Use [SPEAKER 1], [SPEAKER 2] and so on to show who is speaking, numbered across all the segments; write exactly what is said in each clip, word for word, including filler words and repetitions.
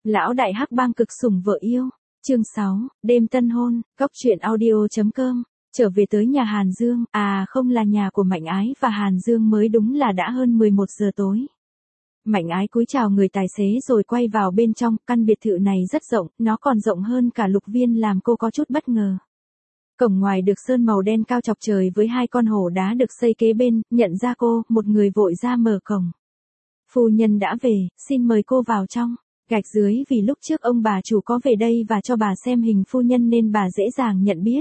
[SPEAKER 1] Lão đại hắc bang cực sủng vợ yêu. Chương sáu, đêm tân hôn, góc truyện audio.com. Trở về tới nhà Hàn Dương, à không là nhà của Mạnh Ái và Hàn Dương mới đúng là đã hơn mười một giờ tối. Mạnh Ái cúi chào người tài xế rồi quay vào bên trong, căn biệt thự này rất rộng, nó còn rộng hơn cả Lục Viên làm cô có chút bất ngờ. Cổng ngoài được sơn màu đen cao chọc trời với hai con hổ đá được xây kế bên, nhận ra cô, một người vội ra mở cổng. Phu nhân đã về, xin mời cô vào trong. Gạch dưới vì lúc trước ông bà chủ có về đây và cho bà xem hình phu nhân nên bà dễ dàng nhận biết.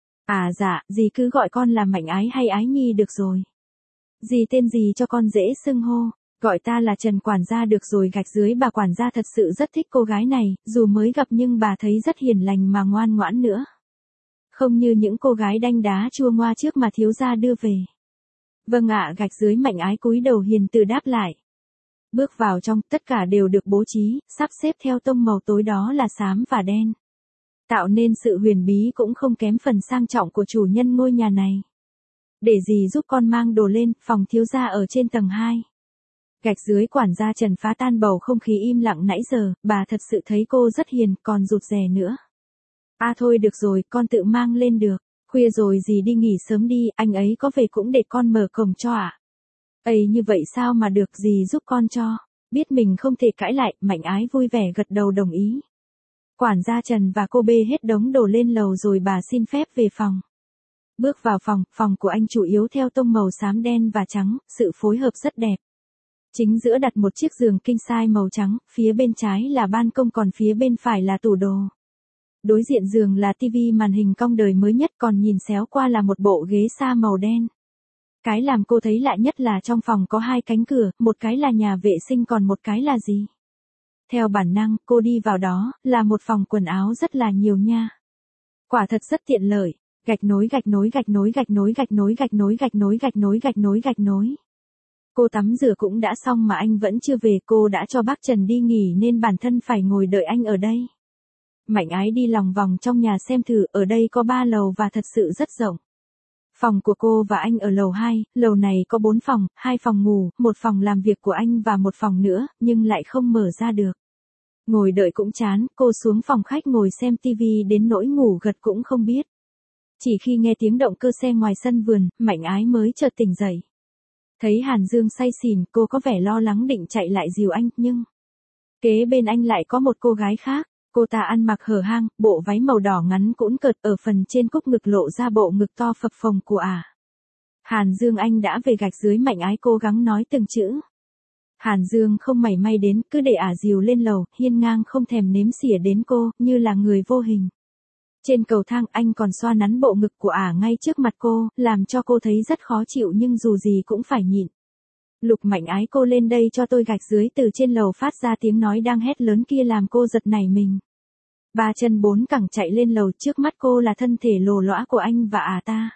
[SPEAKER 1] À dạ, dì cứ gọi con là Mạnh Ái hay Ái Nhi được rồi. Dì tên gì cho con dễ xưng hô, gọi ta là Trần quản gia được rồi. Gạch dưới bà quản gia thật sự rất thích cô gái này, dù mới gặp nhưng bà thấy rất hiền lành mà ngoan ngoãn nữa. Không như những cô gái đanh đá chua ngoa trước mà thiếu gia đưa về. Vâng ạ, gạch dưới Mạnh Ái cúi đầu hiền từ đáp lại. Bước vào trong, tất cả đều được bố trí, sắp xếp theo tông màu tối đó là xám và đen. Tạo nên sự huyền bí cũng không kém phần sang trọng của chủ nhân ngôi nhà này. Để dì giúp con mang đồ lên, phòng thiếu gia ở trên tầng hai. Gạch dưới quản gia Trần phá tan bầu không khí im lặng nãy giờ, bà thật sự thấy cô rất hiền, còn rụt rè nữa. À thôi được rồi, con tự mang lên được. Khuya rồi dì đi nghỉ sớm đi, anh ấy có về cũng để con mở cổng cho ạ. À? Ây như vậy sao mà được, dì giúp con cho. Biết mình không thể cãi lại, Mạnh Ái vui vẻ gật đầu đồng ý. Quản gia Trần và cô bê hết đống đồ lên lầu rồi bà xin phép về phòng. Bước vào phòng, phòng của anh chủ yếu theo tông màu xám đen và trắng, sự phối hợp rất đẹp. Chính giữa đặt một chiếc giường king size màu trắng, phía bên trái là ban công còn phía bên phải là tủ đồ. Đối diện giường là tivi màn hình cong đời mới nhất, còn nhìn xéo qua là một bộ ghế sa màu đen. Cái làm cô thấy lạ nhất là trong phòng có hai cánh cửa, một cái là nhà vệ sinh còn một cái là gì? Theo bản năng, cô đi vào đó, là một phòng quần áo rất là nhiều nha. Quả thật rất tiện lợi, gạch nối gạch nối gạch nối gạch nối gạch nối gạch nối gạch nối gạch nối gạch nối gạch nối. Cô tắm rửa cũng đã xong mà anh vẫn chưa về, cô đã cho bác Trần đi nghỉ nên bản thân phải ngồi đợi anh ở đây. Mạnh Ái đi lòng vòng trong nhà xem thử, ở đây có ba lầu và thật sự rất rộng. Phòng của cô và anh ở lầu hai, lầu này có bốn phòng, hai phòng ngủ, một phòng làm việc của anh và một phòng nữa, nhưng lại không mở ra được. Ngồi đợi cũng chán, cô xuống phòng khách ngồi xem tivi đến nỗi ngủ gật cũng không biết. Chỉ khi nghe tiếng động cơ xe ngoài sân vườn, Mạnh Ái mới chợt tỉnh dậy. Thấy Hàn Dương say xỉn, cô có vẻ lo lắng định chạy lại dìu anh, nhưng kế bên anh lại có một cô gái khác. Cô ta ăn mặc hở hang, bộ váy màu đỏ ngắn cũn cợt, ở phần trên cúc ngực lộ ra bộ ngực to phập phồng của ả. À. Hàn Dương anh đã về. Gạch dưới Mạnh Ái cố gắng nói từng chữ. Hàn Dương không mảy may đến, cứ để ả à dìu lên lầu, hiên ngang không thèm nếm xỉa đến cô, như là người vô hình. Trên cầu thang anh còn xoa nắn bộ ngực của ả à ngay trước mặt cô, làm cho cô thấy rất khó chịu nhưng dù gì cũng phải nhịn. Lục Mạnh Ái cô lên đây cho tôi. Gạch dưới từ trên lầu phát ra tiếng nói đang hét lớn kia làm cô giật nảy mình. Ba chân bốn cẳng chạy lên lầu, trước mắt cô là thân thể lồ lõa của anh và à ta.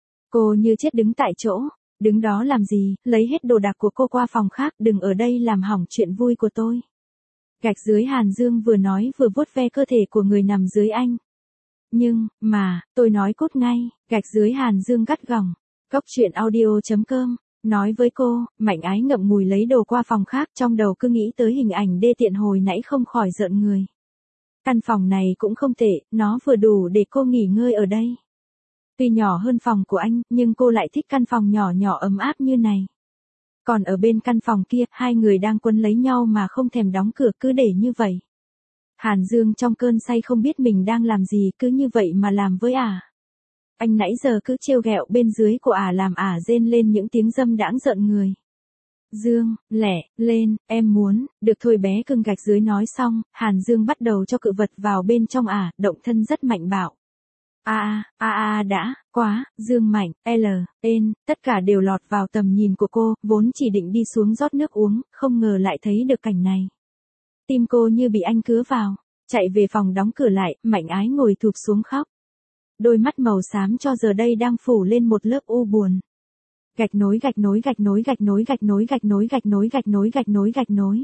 [SPEAKER 1] Cô như chết đứng tại chỗ, đứng đó làm gì, lấy hết đồ đạc của cô qua phòng khác, đừng ở đây làm hỏng chuyện vui của tôi. Gạch dưới Hàn Dương vừa nói vừa vuốt ve cơ thể của người nằm dưới anh. Nhưng, mà, tôi nói cút ngay, gạch dưới Hàn Dương gắt gỏng. Góc truyện audio.com. Nói với cô, Mạnh Ái ngậm ngùi lấy đồ qua phòng khác, trong đầu cứ nghĩ tới hình ảnh đê tiện hồi nãy không khỏi rợn người. Căn phòng này cũng không tệ, nó vừa đủ để cô nghỉ ngơi ở đây. Tuy nhỏ hơn phòng của anh, nhưng cô lại thích căn phòng nhỏ nhỏ ấm áp như này. Còn ở bên căn phòng kia, hai người đang quấn lấy nhau mà không thèm đóng cửa, cứ để như vậy. Hàn Dương trong cơn say không biết mình đang làm gì, cứ như vậy mà làm với ả. À. Anh nãy giờ cứ trêu ghẹo bên dưới của ả à làm ả à rên lên những tiếng dâm đãng rợn người. Dương, lẻ, lên, em muốn, được thôi bé cưng. Gạch dưới nói xong, Hàn Dương bắt đầu cho cự vật vào bên trong ả, à, động thân rất mạnh bạo. A a, a a đã, quá, Dương Mạnh, L, N, tất cả đều lọt vào tầm nhìn của cô, vốn chỉ định đi xuống rót nước uống, không ngờ lại thấy được cảnh này. Tim cô như bị anh cứa vào, chạy về phòng đóng cửa lại, Mạnh Ái ngồi thụp xuống khóc. Đôi mắt màu xám cho giờ đây đang phủ lên một lớp u buồn. Gạch nối gạch nối gạch nối gạch nối gạch nối gạch nối gạch nối gạch nối gạch nối gạch nối.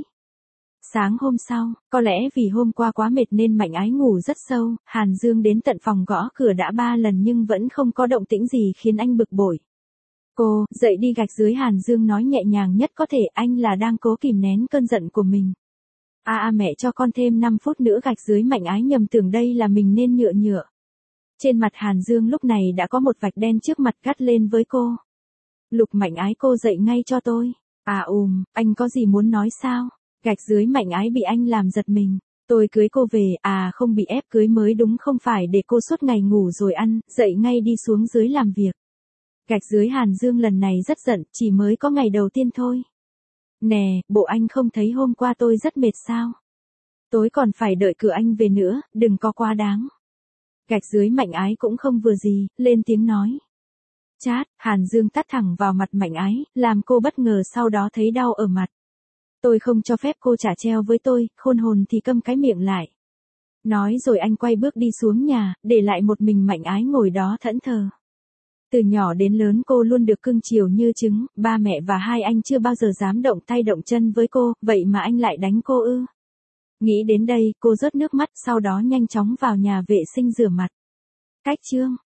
[SPEAKER 1] Sáng hôm sau, có lẽ vì hôm qua quá mệt nên Mạnh Ái ngủ rất sâu, Hàn Dương đến tận phòng gõ cửa đã ba lần nhưng vẫn không có động tĩnh gì khiến anh bực bội. Cô, dậy đi. Gạch dưới Hàn Dương nói nhẹ nhàng nhất có thể, anh là đang cố kìm nén cơn giận của mình. A a mẹ cho con thêm năm phút nữa gạch dưới Mạnh Ái nhầm tưởng đây là mình nên nhựa nhựa. Trên mặt Hàn Dương lúc này đã có một vạch đen trước mặt gắt lên với cô. Lục Mạnh Ái cô dậy ngay cho tôi. À ùm, anh có gì muốn nói sao? Gạch dưới Mạnh Ái bị anh làm giật mình. Tôi cưới cô về, à không bị ép cưới mới đúng không phải để cô suốt ngày ngủ rồi ăn, dậy ngay đi xuống dưới làm việc. Gạch dưới Hàn Dương lần này rất giận, chỉ mới có ngày đầu tiên thôi. Nè, bộ anh không thấy hôm qua tôi rất mệt sao? Tối còn phải đợi cửa anh về nữa, đừng có quá đáng. Gạch dưới Mạnh Ái cũng không vừa gì, lên tiếng nói. Chát, Hàn Dương tát thẳng vào mặt Mạnh Ái, làm cô bất ngờ sau đó thấy đau ở mặt. Tôi không cho phép cô trả treo với tôi, khôn hồn thì câm cái miệng lại. Nói rồi anh quay bước đi xuống nhà, để lại một mình Mạnh Ái ngồi đó thẫn thờ. Từ nhỏ đến lớn cô luôn được cưng chiều như trứng, ba mẹ và hai anh chưa bao giờ dám động tay động chân với cô, vậy mà anh lại đánh cô ư. Nghĩ đến đây, cô rớt nước mắt, sau đó nhanh chóng vào nhà vệ sinh rửa mặt. Cách chương